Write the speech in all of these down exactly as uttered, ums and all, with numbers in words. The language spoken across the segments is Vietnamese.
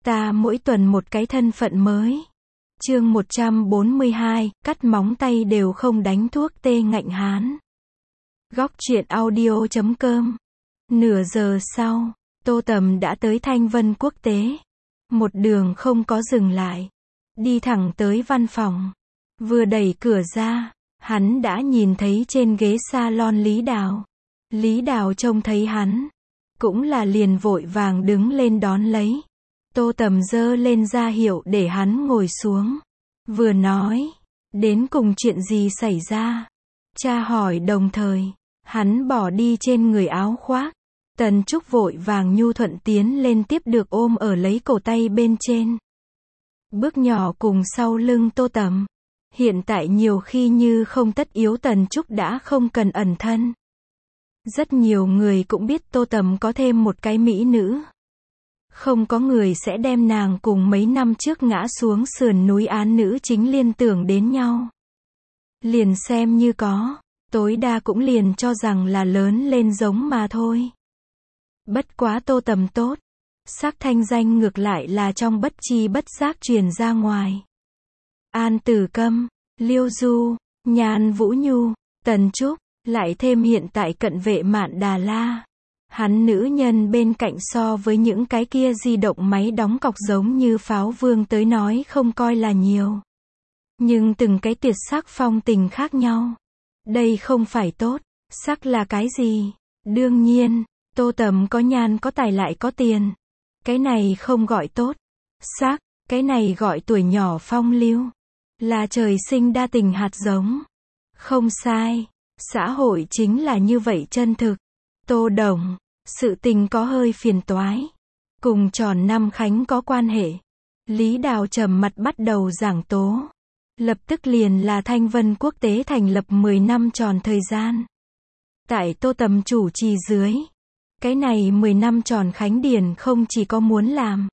Ta mỗi tuần một cái thân phận mới. Chương một trăm bốn mươi hai, cắt móng tay đều không đánh thuốc tê ngạnh hán. Góc truyện audio chấm com. Nửa giờ sau, Tô Tầm đã tới Thanh Vân Quốc tế. Một đường không có dừng lại. Đi thẳng tới văn phòng. Vừa đẩy cửa ra, hắn đã nhìn thấy trên ghế salon Lý Đào. Lý Đào trông thấy hắn, cũng là liền vội vàng đứng lên đón lấy. Tô Tầm giơ lên ra hiệu để hắn ngồi xuống. Vừa nói, đến cùng chuyện gì xảy ra? Cha hỏi đồng thời, hắn bỏ đi trên người áo khoác. Tần Trúc vội vàng nhu thuận tiến lên tiếp được ôm ở lấy cổ tay bên trên. Bước nhỏ cùng sau lưng Tô Tầm. Hiện tại nhiều khi như không tất yếu Tần Trúc đã không cần ẩn thân. Rất nhiều người cũng biết Tô Tầm có thêm một cái mỹ nữ. Không có người sẽ đem nàng cùng mấy năm trước ngã xuống sườn núi án nữ chính liên tưởng đến nhau. Liền xem như có, tối đa cũng liền cho rằng là lớn lên giống mà thôi. Bất quá Tô Tầm tốt, sắc thanh danh ngược lại là trong bất chi bất giác truyền ra ngoài. An Tử Câm, Liêu Du, Nhan Vũ Nhu, Tần Trúc, lại thêm hiện tại cận vệ Mạn Đà La. Hắn nữ nhân bên cạnh so với những cái kia di động máy đóng cọc giống như Pháo Vương tới nói không coi là nhiều. Nhưng từng cái tuyệt sắc phong tình khác nhau. Đây không phải tốt. Sắc là cái gì? Đương nhiên, Tô Tầm có nhan có tài lại có tiền. Cái này không gọi tốt. Sắc, cái này gọi tuổi nhỏ phong lưu. Là trời sinh đa tình hạt giống. Không sai. Xã hội chính là như vậy chân thực. Tô Đồng, sự tình có hơi phiền toái. Cùng tròn năm khánh có quan hệ. Lý Đào trầm mặt bắt đầu giảng tố. Lập tức liền là Thanh Vân Quốc tế thành lập mười năm tròn thời gian. Tại Tô Tầm chủ trì dưới. Cái này mười năm tròn khánh điển không chỉ có muốn làm.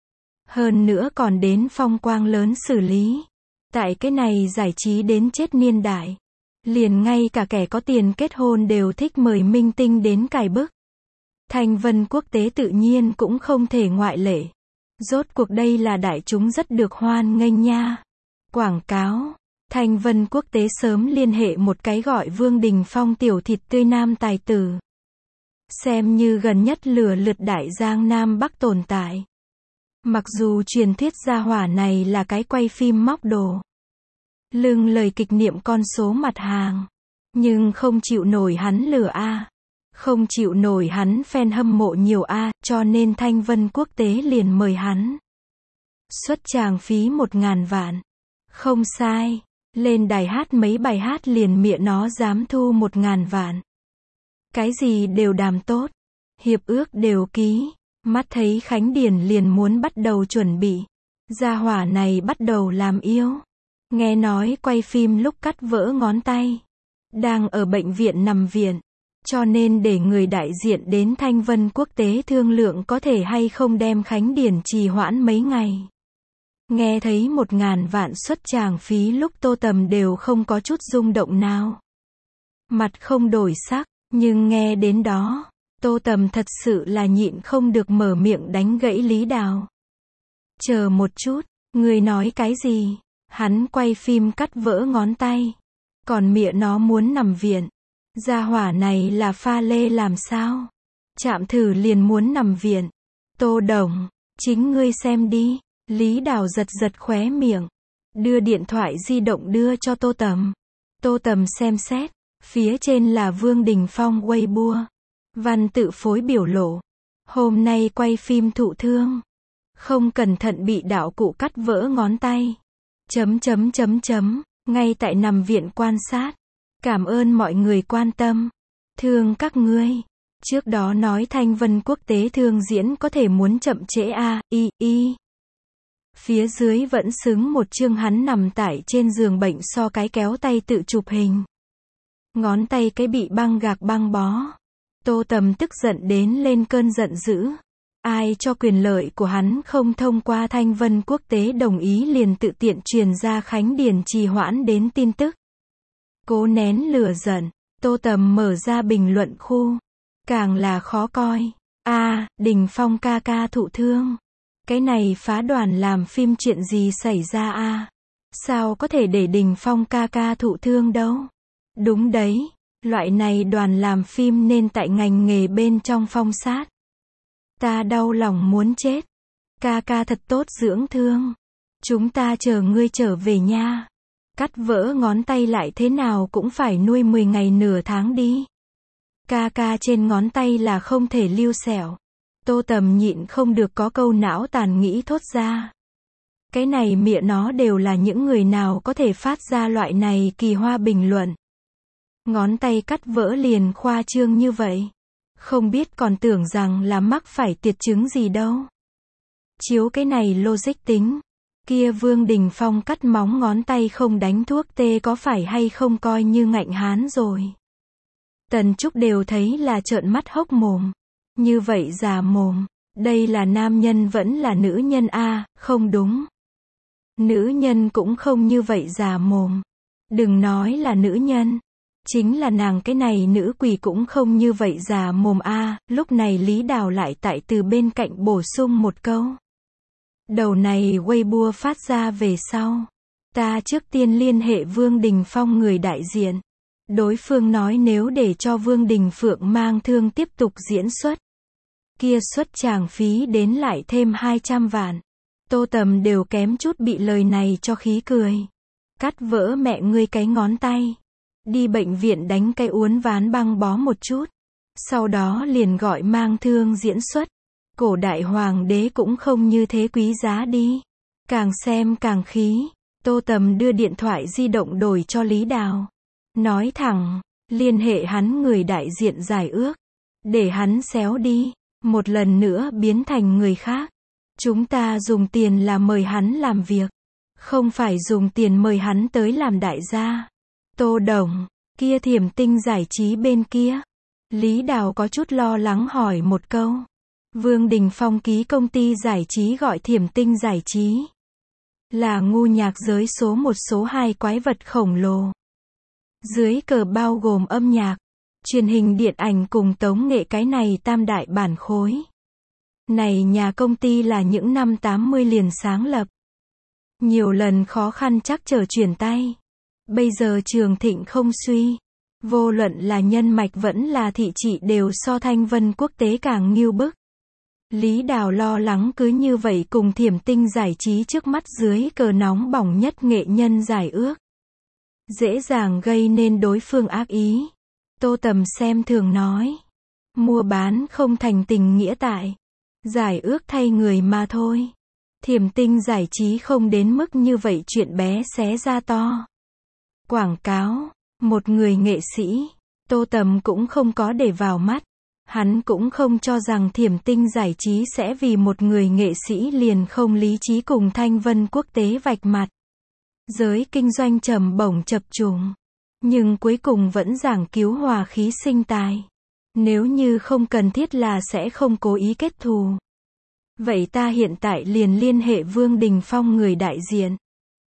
Hơn nữa còn đến phong quang lớn xử lý. Tại cái này giải trí đến chết niên đại. Liền ngay cả kẻ có tiền kết hôn đều thích mời minh tinh đến cài bức. Thanh Vân Quốc tế tự nhiên cũng không thể ngoại lệ. Rốt cuộc đây là đại chúng rất được hoan nghênh nha. Quảng cáo. Thanh Vân Quốc tế sớm liên hệ một cái gọi Vương Đình Phong tiểu thịt tươi nam tài tử. Xem như gần nhất lừa lượt đại giang Nam Bắc tồn tại. Mặc dù truyền thuyết gia hỏa này là cái quay phim móc đồ. Lưng lời kịch niệm con số mặt hàng. Nhưng không chịu nổi hắn lừa a. Không chịu nổi hắn fan hâm mộ nhiều a, cho nên Thanh Vân Quốc tế liền mời hắn. Xuất tràng phí một ngàn vạn. Không sai. Lên đài hát mấy bài hát liền miệng nó dám thu một ngàn vạn. Cái gì đều đàm tốt. Hiệp ước đều ký. Mắt thấy khánh điển liền muốn bắt đầu chuẩn bị. Gia hỏa này bắt đầu làm yêu. Nghe nói quay phim lúc cắt vỡ ngón tay. Đang ở bệnh viện nằm viện. Cho nên để người đại diện đến Thanh Vân Quốc tế thương lượng có thể hay không đem khánh điển trì hoãn mấy ngày. Nghe thấy một ngàn vạn xuất tràng phí lúc Tô Tầm đều không có chút rung động nào. Mặt không đổi sắc, nhưng nghe đến đó, Tô Tầm thật sự là nhịn không được mở miệng đánh gãy Lý Đào. Chờ một chút, người nói cái gì? Hắn quay phim cắt vỡ ngón tay. Còn miệng nó muốn nằm viện. Gia hỏa này là pha lê làm sao? Chạm thử liền muốn nằm viện. Tô Đồng, chính ngươi xem đi. Lý Đào giật giật khóe miệng. Đưa điện thoại di động đưa cho Tô Tầm. Tô Tầm xem xét. Phía trên là Vương Đình Phong Weibo. Văn tự phối biểu lộ. Hôm nay quay phim thụ thương. Không cẩn thận bị đạo cụ cắt vỡ ngón tay. Chấm chấm chấm chấm. Ngay tại nằm viện quan sát. Cảm ơn mọi người quan tâm. Thương các ngươi. Trước đó nói Thanh Vân Quốc tế thương diễn có thể muốn chậm trễ a, y, y. Phía dưới vẫn xứng một chương hắn nằm tại trên giường bệnh so cái kéo tay tự chụp hình. Ngón tay cái bị băng gạc băng bó. Tô Tầm tức giận đến lên cơn giận dữ. Ai cho quyền lợi của hắn không thông qua Thanh Vân Quốc tế đồng ý liền tự tiện truyền ra khánh điển trì hoãn đến tin tức. Cố nén lửa giận, Tô Tầm mở ra bình luận khu. Càng là khó coi. A, Đình Phong ca ca thụ thương. Cái này phá đoàn làm phim chuyện gì xảy ra a? Sao có thể để Đình Phong ca ca thụ thương đâu? Đúng đấy, loại này đoàn làm phim nên tại ngành nghề bên trong phong sát. Ta đau lòng muốn chết. Ca ca thật tốt dưỡng thương. Chúng ta chờ ngươi trở về nha. Cắt vỡ ngón tay lại thế nào cũng phải nuôi mười ngày nửa tháng đi. Ca ca trên ngón tay là không thể lưu sẹo. Tô Tầm nhịn không được có câu não tàn nghĩ thốt ra. Cái này mẹ nó đều là những người nào có thể phát ra loại này kỳ hoa bình luận. Ngón tay cắt vỡ liền khoa trương như vậy. Không biết còn tưởng rằng là mắc phải tiệt chứng gì đâu. Chiếu cái này logic tính. Kia Vương Đình Phong cắt móng ngón tay không đánh thuốc tê có phải hay không coi như ngạnh hán rồi. Tần Trúc đều thấy là trợn mắt hốc mồm. Như vậy già mồm. Đây là nam nhân vẫn là nữ nhân a, không đúng. Nữ nhân cũng không như vậy già mồm. Đừng nói là nữ nhân. Chính là nàng cái này nữ quỷ cũng không như vậy già mồm a. Lúc này Lý Đào lại tại từ bên cạnh bổ sung một câu. Đầu này Weibo phát ra về sau. Ta trước tiên liên hệ Vương Đình Phong người đại diện. Đối phương nói nếu để cho Vương Đình Phượng mang thương tiếp tục diễn xuất. Kia xuất tràng phí đến lại thêm hai trăm vạn. Tô Tầm đều kém chút bị lời này cho khí cười. Cắt vỡ mẹ ngươi cái ngón tay. Đi bệnh viện đánh cái uốn ván băng bó một chút. Sau đó liền gọi mang thương diễn xuất. Cổ đại hoàng đế cũng không như thế quý giá đi. Càng xem càng khí. Tô Tầm đưa điện thoại di động đổi cho Lý Đào. Nói thẳng, liên hệ hắn người đại diện giải ước. Để hắn xéo đi. Một lần nữa biến thành người khác. Chúng ta dùng tiền là mời hắn làm việc. Không phải dùng tiền mời hắn tới làm đại gia. Tô Đồng, kia Thiểm Tinh giải trí bên kia. Lý Đào có chút lo lắng hỏi một câu. Vương Đình Phong ký công ty giải trí gọi Thiểm Tinh giải trí. Là ngu nhạc giới số một số hai quái vật khổng lồ. Dưới cờ bao gồm âm nhạc, truyền hình điện ảnh cùng tống nghệ cái này tam đại bản khối. Này nhà công ty là những năm tám mươi liền sáng lập. Nhiều lần khó khăn chắc trở chuyển tay. Bây giờ trường thịnh không suy. Vô luận là nhân mạch vẫn là thị trị đều so Thanh Vân quốc tế càng nghiêu bức. Lý Đào lo lắng cứ như vậy cùng Thiểm Tinh giải trí trước mắt dưới cờ nóng bỏng nhất nghệ nhân giải ước. Dễ dàng gây nên đối phương ác ý. Tô Tầm xem thường nói. Mua bán không thành tình nghĩa tại. Giải ước thay người mà thôi. Thiểm Tinh giải trí không đến mức như vậy chuyện bé xé ra to. Quảng cáo, một người nghệ sĩ, Tô Tầm cũng không có để vào mắt. Hắn cũng không cho rằng Thiểm Tinh giải trí sẽ vì một người nghệ sĩ liền không lý trí cùng Thanh Vân quốc tế vạch mặt. Giới kinh doanh trầm bổng chập trùng. Nhưng cuối cùng vẫn giảng cứu hòa khí sinh tài. Nếu như không cần thiết là sẽ không cố ý kết thù. Vậy ta hiện tại liền liên hệ Vương Đình Phong người đại diện.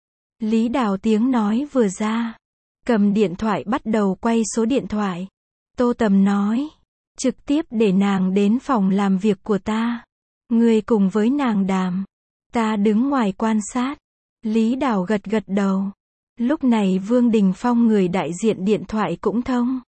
Lý Đào tiếng nói vừa ra. Cầm điện thoại bắt đầu quay số điện thoại. Tô Tầm nói. Trực tiếp để nàng đến phòng làm việc của ta. Ngươi cùng với nàng đàm. Ta đứng ngoài quan sát. Lý Đào gật gật đầu. Lúc này Vương Đình Phong người đại diện điện thoại cũng thông.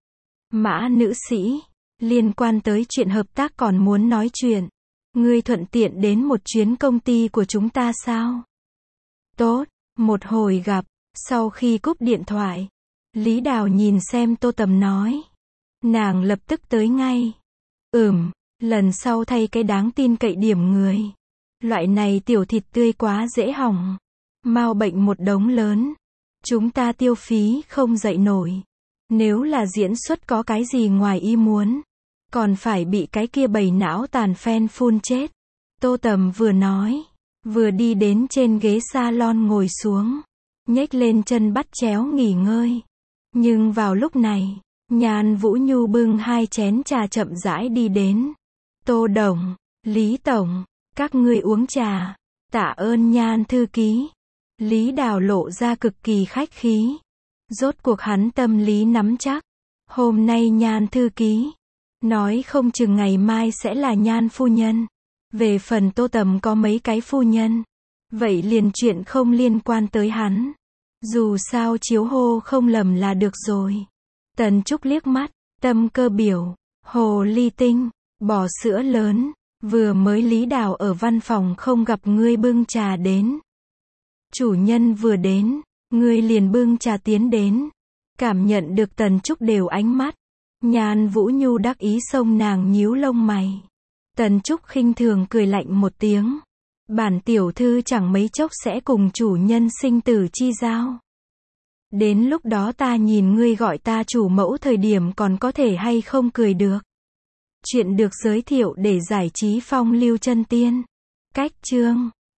Mã nữ sĩ. Liên quan tới chuyện hợp tác còn muốn nói chuyện. Ngươi thuận tiện đến một chuyến công ty của chúng ta sao? Tốt. Một hồi gặp. Sau khi cúp điện thoại. Lý Đào nhìn xem Tô Tầm nói. Nàng lập tức tới ngay. Ừm, lần sau thay cái đáng tin cậy điểm người. Loại này tiểu thịt tươi quá dễ hỏng. Mau bệnh một đống lớn. Chúng ta tiêu phí không dậy nổi. Nếu là diễn xuất có cái gì ngoài ý muốn. Còn phải bị cái kia bầy não tàn fan phun chết. Tô Tầm vừa nói. Vừa đi đến trên ghế salon ngồi xuống. Nhếch lên chân bắt chéo nghỉ ngơi. Nhưng vào lúc này. Nhan Vũ Nhu bưng hai chén trà chậm rãi đi đến. Tô Đồng, Lý Tổng, các ngươi uống trà. Tạ ơn Nhan thư ký. Lý Đào lộ ra cực kỳ khách khí. Rốt cuộc hắn tâm lý nắm chắc. Hôm nay Nhan thư ký. Nói không chừng ngày mai sẽ là Nhan phu nhân. Về phần Tô Tầm có mấy cái phu nhân, vậy liền chuyện không liên quan tới hắn. Dù sao chiếu hô không lầm là được rồi. Tần Trúc liếc mắt, Tâm Cơ biểu, hồ ly tinh, bò sữa lớn, vừa mới Lý Đào ở văn phòng không gặp ngươi bưng trà đến. Chủ nhân vừa đến, ngươi liền bưng trà tiến đến. Cảm nhận được Tần Trúc đều ánh mắt. Nhan Vũ Nhu đắc ý xông nàng nhíu lông mày. Tần Trúc khinh thường cười lạnh một tiếng. Bản tiểu thư chẳng mấy chốc sẽ cùng chủ nhân sinh tử chi giao. Đến lúc đó ta nhìn ngươi gọi ta chủ mẫu thời điểm còn có thể hay không cười được. Chuyện được giới thiệu để giải trí phong lưu chân tiên. Cách chương